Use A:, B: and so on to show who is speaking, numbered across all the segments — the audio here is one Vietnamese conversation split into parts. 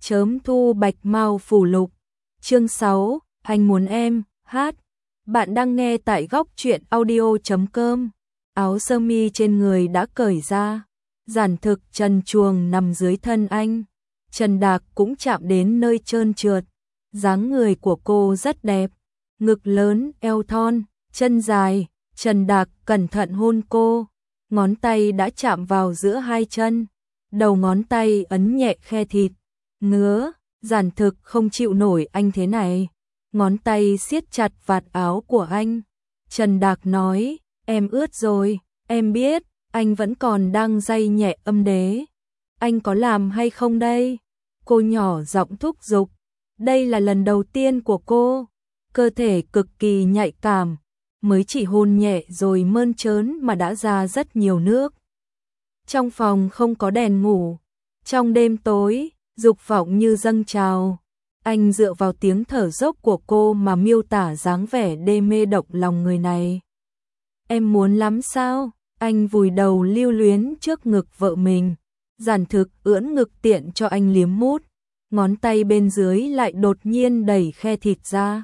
A: chớm thu bạch mao phủ lục. Chương 6, anh muốn em, hát. Bạn đang nghe tại góc truyện audio.com. Áo sơ mi trên người đã cởi ra. Giản Thực trần truồng nằm dưới thân anh. Trần Đạc cũng chạm đến nơi trơn trượt. Dáng người của cô rất đẹp. Ngực lớn, eo thon, chân dài. Trần Đạc cẩn thận hôn cô. Ngón tay đã chạm vào giữa hai chân. Đầu ngón tay ấn nhẹ khe thịt. Ngứa, Giản Thực không chịu nổi anh thế này. Ngón tay siết chặt vạt áo của anh. Trần Đạc nói, em ướt rồi, em biết, anh vẫn còn đang day nhẹ âm đế. Anh có làm hay không đây? Cô nhỏ giọng thúc giục. Đây là lần đầu tiên của cô. Cơ thể cực kỳ nhạy cảm. Mới chỉ hôn nhẹ rồi mơn trớn mà đã ra rất nhiều nước. Trong phòng không có đèn ngủ. Trong đêm tối, dục vọng như dâng trào. Anh dựa vào tiếng thở dốc của cô mà miêu tả dáng vẻ đê mê động lòng người này. Em muốn lắm sao? Anh vùi đầu lưu luyến trước ngực vợ mình. Giản Thực ưỡn ngực tiện cho anh liếm mút. Ngón tay bên dưới lại đột nhiên đẩy khe thịt ra.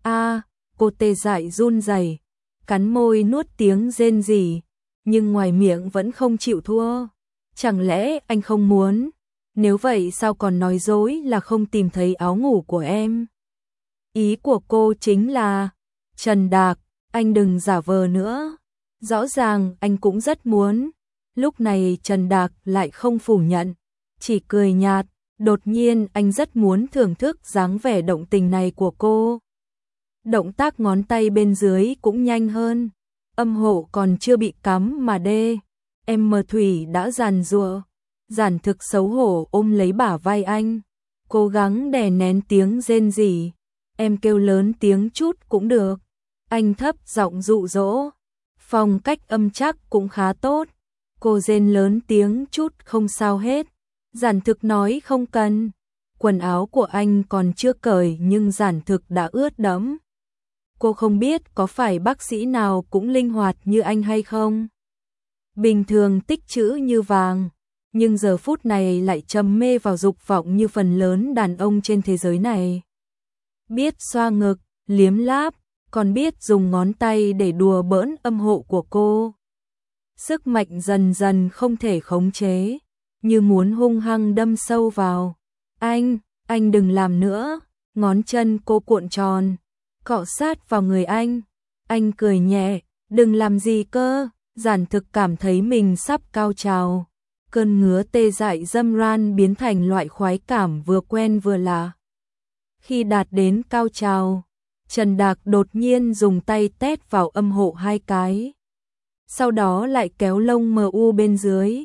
A: Cô tê dại run rẩy, cắn môi nuốt tiếng rên rỉ, nhưng ngoài miệng vẫn không chịu thua. Chẳng lẽ anh không muốn? Nếu vậy sao còn nói dối là không tìm thấy áo ngủ của em? Ý của cô chính là, Trần Đạc, anh đừng giả vờ nữa. Rõ ràng anh cũng rất muốn. Lúc này Trần Đạc lại không phủ nhận, chỉ cười nhạt. Đột nhiên anh rất muốn thưởng thức dáng vẻ động tình này của cô. Động tác ngón tay bên dưới cũng nhanh hơn. Âm hộ còn chưa bị cắm mà đê. Em mờ thủy đã giàn giụa. Giản Thực xấu hổ ôm lấy bả vai anh. Cố gắng đè nén tiếng rên rỉ. Em kêu lớn tiếng chút cũng được. Anh thấp giọng dụ dỗ. Phong cách âm chắc cũng khá tốt. Cô rên lớn tiếng chút không sao hết. Giản Thực nói không cần. Quần áo của anh còn chưa cởi nhưng Giản Thực đã ướt đẫm. Cô không biết có phải bác sĩ nào cũng linh hoạt như anh hay không. Bình thường tích trữ như vàng, nhưng giờ phút này lại trầm mê vào dục vọng như phần lớn đàn ông trên thế giới này. Biết xoa ngực, liếm láp, còn biết dùng ngón tay để đùa bỡn âm hộ của cô. Sức mạnh dần dần không thể khống chế, như muốn hung hăng đâm sâu vào. Anh đừng làm nữa. Ngón chân cô cuộn tròn, cọ sát vào người anh. Anh cười nhẹ, đừng làm gì cơ. Giản Thực cảm thấy mình sắp cao trào. Cơn ngứa tê dại dâm ran biến thành loại khoái cảm vừa quen vừa lạ. Khi đạt đến cao trào, Trần Đạc đột nhiên dùng tay tét vào âm hộ 2 cái. Sau đó lại kéo lông mờ u bên dưới.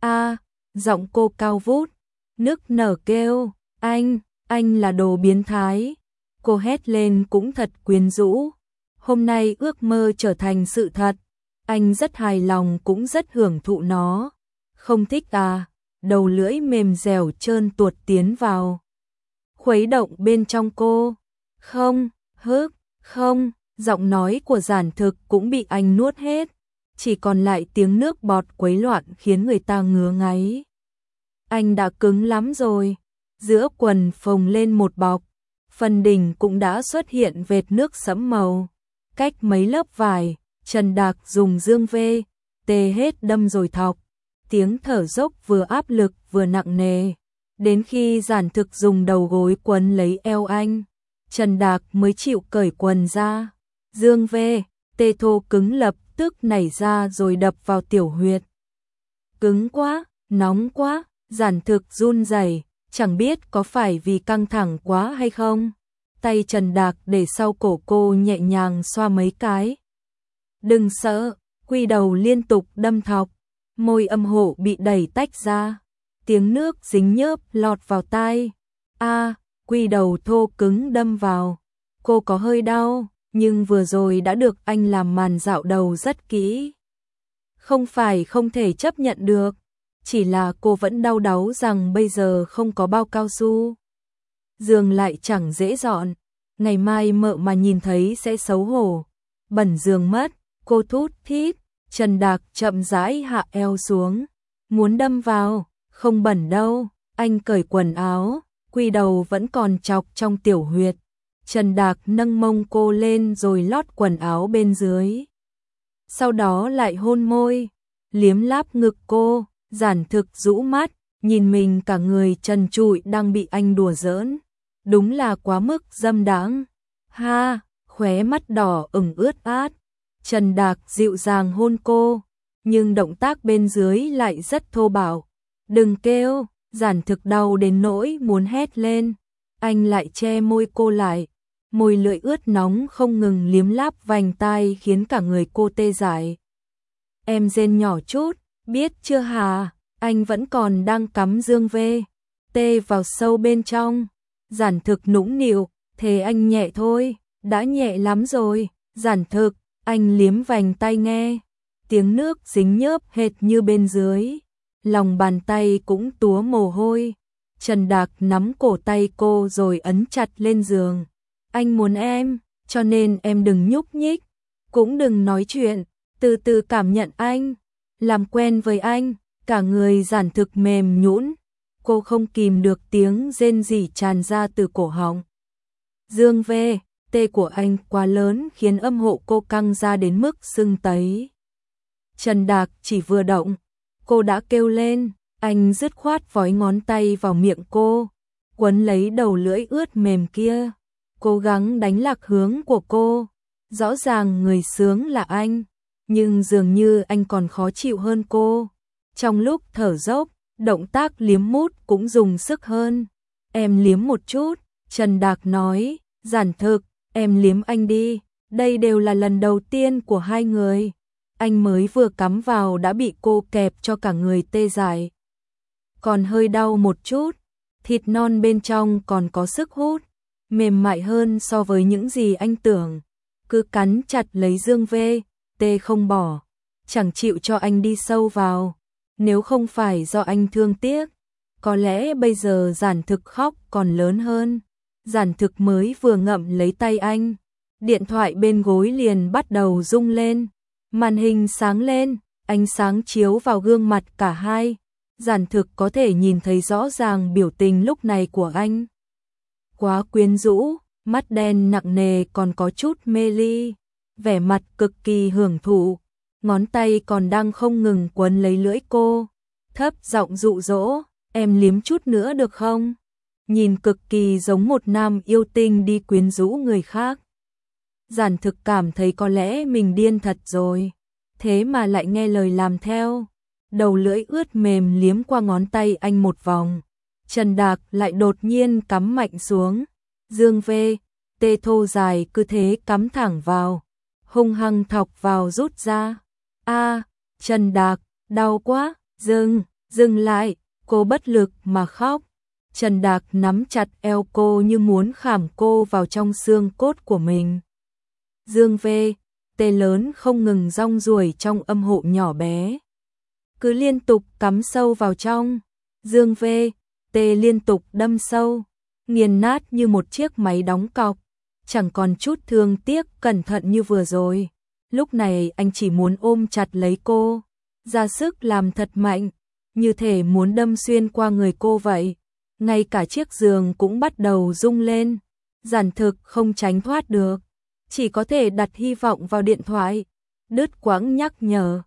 A: Giọng cô cao vút, nức nở kêu, anh là đồ biến thái. Cô hét lên cũng thật quyến rũ. Hôm nay ước mơ trở thành sự thật. Anh rất hài lòng cũng rất hưởng thụ nó. Không thích đầu lưỡi mềm dẻo trơn tuột tiến vào. Khuấy động bên trong cô. Không, giọng nói của Giản Thực cũng bị anh nuốt hết. Chỉ còn lại tiếng nước bọt quấy loạn khiến người ta ngứa ngáy. Anh đã cứng lắm rồi. Giữa quần phồng lên một bọc. Phần đỉnh cũng đã xuất hiện vệt nước sẫm màu. Cách mấy lớp vải, Trần Đạc dùng dương vê, tê hết đâm rồi thọc. Tiếng thở dốc vừa áp lực vừa nặng nề. Đến khi Giản Thực dùng đầu gối quấn lấy eo anh, Trần Đạc mới chịu cởi quần ra. Dương vê, tê thô cứng lập tức nảy ra rồi đập vào tiểu huyệt. Cứng quá, nóng quá, Giản Thực run rẩy, chẳng biết có phải vì căng thẳng quá hay không. Tay Trần Đạc để sau cổ cô nhẹ nhàng xoa mấy cái. Đừng sợ, quy đầu liên tục đâm thọc. Môi âm hộ bị đẩy tách ra. Tiếng nước dính nhớp lọt vào tai. Quy đầu thô cứng đâm vào. Cô có hơi đau, nhưng vừa rồi đã được anh làm màn dạo đầu rất kỹ. Không phải không thể chấp nhận được, chỉ là cô vẫn đau đáu rằng bây giờ không có bao cao su. Giường lại chẳng dễ dọn, ngày mai mợ mà nhìn thấy sẽ xấu hổ. Bẩn giường mất, cô thút thít. Trần Đạc chậm rãi hạ eo xuống, muốn đâm vào. Không bẩn đâu. Anh cởi quần áo, quy đầu vẫn còn chọc trong tiểu huyệt. Trần Đạc nâng mông cô lên rồi lót quần áo bên dưới. Sau đó lại hôn môi, liếm láp ngực cô, Giản Thực rũ mắt, nhìn mình cả người trần trụi đang bị anh đùa giỡn. Đúng là quá mức dâm đãng. Ha, khóe mắt đỏ ửng ướt át. Trần Đạc dịu dàng hôn cô, nhưng động tác bên dưới lại rất thô bạo. Đừng kêu, Giản Thực đau đến nỗi muốn hét lên. Anh lại che môi cô lại, môi lưỡi ướt nóng không ngừng liếm láp vành tai khiến cả người cô tê dại. Em rên nhỏ chút, biết chưa hà, anh vẫn còn đang cắm dương vê, tê vào sâu bên trong. Giản Thực nũng nịu, thế anh nhẹ thôi, đã nhẹ lắm rồi. Giản Thực, anh liếm vành tay nghe, tiếng nước dính nhớp hệt như bên dưới, lòng bàn tay cũng túa mồ hôi. Trần Đạc nắm cổ tay cô rồi ấn chặt lên giường. Anh muốn em, cho nên em đừng nhúc nhích, cũng đừng nói chuyện, từ từ cảm nhận anh, làm quen với anh. Cả người Giản Thực mềm nhũn, cô không kìm được tiếng rên rỉ tràn ra từ cổ họng. Dương về, tê của anh quá lớn khiến âm hộ cô căng ra đến mức sưng tấy. Trần Đạc chỉ vừa động, cô đã kêu lên, anh dứt khoát vói ngón tay vào miệng cô, quấn lấy đầu lưỡi ướt mềm kia, cố gắng đánh lạc hướng của cô. Rõ ràng người sướng là anh, nhưng dường như anh còn khó chịu hơn cô. Trong lúc thở dốc, động tác liếm mút cũng dùng sức hơn. Em liếm một chút, Trần Đạc nói, Giản Thực, em liếm anh đi, đây đều là lần đầu tiên của hai người. Anh mới vừa cắm vào đã bị cô kẹp cho cả người tê dại. Còn hơi đau một chút, thịt non bên trong còn có sức hút, mềm mại hơn so với những gì anh tưởng. Cứ cắn chặt lấy dương vê, tê không bỏ, chẳng chịu cho anh đi sâu vào. Nếu không phải do anh thương tiếc, có lẽ bây giờ Giản Thực khóc còn lớn hơn. Giản Thực mới vừa ngậm lấy tay anh, điện thoại bên gối liền bắt đầu rung lên, màn hình sáng lên, ánh sáng chiếu vào gương mặt cả hai. Giản Thực có thể nhìn thấy rõ ràng biểu tình lúc này của anh. Quá quyến rũ, mắt đen nặng nề còn có chút mê ly, vẻ mặt cực kỳ hưởng thụ, ngón tay còn đang không ngừng quấn lấy lưỡi cô, thấp giọng dụ dỗ, em liếm chút nữa được không? Nhìn cực kỳ giống một nam yêu tinh đi quyến rũ người khác. Giản Thực cảm thấy có lẽ mình điên thật rồi, thế mà lại nghe lời làm theo. Đầu lưỡi ướt mềm liếm qua ngón tay anh một vòng, Trần Đạc lại đột nhiên cắm mạnh xuống, dương vê, tê thô dài cứ thế cắm thẳng vào, hung hăng thọc vào rút ra. A, Trần Đạc, đau quá, dừng lại, cô bất lực mà khóc. Trần Đạc nắm chặt eo cô như muốn khảm cô vào trong xương cốt của mình. Dương vê, tê lớn không ngừng rong ruổi trong âm hộ nhỏ bé, cứ liên tục cắm sâu vào trong. Dương vê, tê liên tục đâm sâu, nghiền nát như một chiếc máy đóng cọc, chẳng còn chút thương tiếc cẩn thận như vừa rồi. Lúc này anh chỉ muốn ôm chặt lấy cô, ra sức làm thật mạnh, như thể muốn đâm xuyên qua người cô vậy. Ngay cả chiếc giường cũng bắt đầu rung lên. Giản Thực không tránh thoát được, chỉ có thể đặt hy vọng vào điện thoại. Đứt quãng nhắc nhở,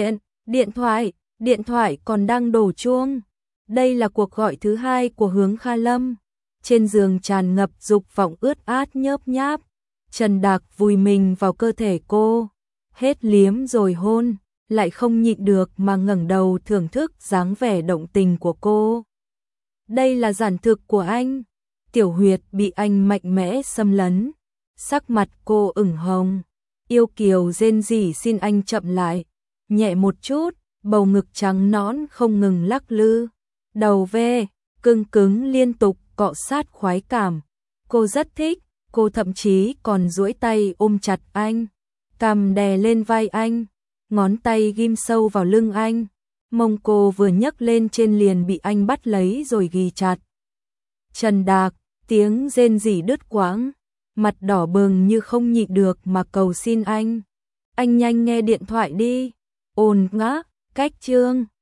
A: điện thoại còn đang đổ chuông. Đây là cuộc gọi thứ hai của Hướng Kha Lâm. Trên giường tràn ngập dục vọng ướt át nhớp nháp. Trần Đạc vùi mình vào cơ thể cô, hết liếm rồi hôn, lại không nhịn được mà ngẩng đầu thưởng thức dáng vẻ động tình của cô. Đây là Giản Thực của anh. Tiểu huyệt bị anh mạnh mẽ xâm lấn, sắc mặt cô ửng hồng, yêu kiều rên rỉ xin anh chậm lại, nhẹ một chút. Bầu ngực trắng nõn không ngừng lắc lư, đầu ve cứng cứng liên tục cọ sát khoái cảm. Cô rất thích, cô thậm chí còn duỗi tay ôm chặt anh, cằm đè lên vai anh, ngón tay ghim sâu vào lưng anh. Mông cô vừa nhấc lên trên liền bị anh bắt lấy rồi ghì chặt. Trần Đạc, tiếng rên rỉ đứt quãng, mặt đỏ bừng như không nhịn được mà cầu xin anh. Anh nhanh nghe điện thoại đi. Ồn ngã, cách chương.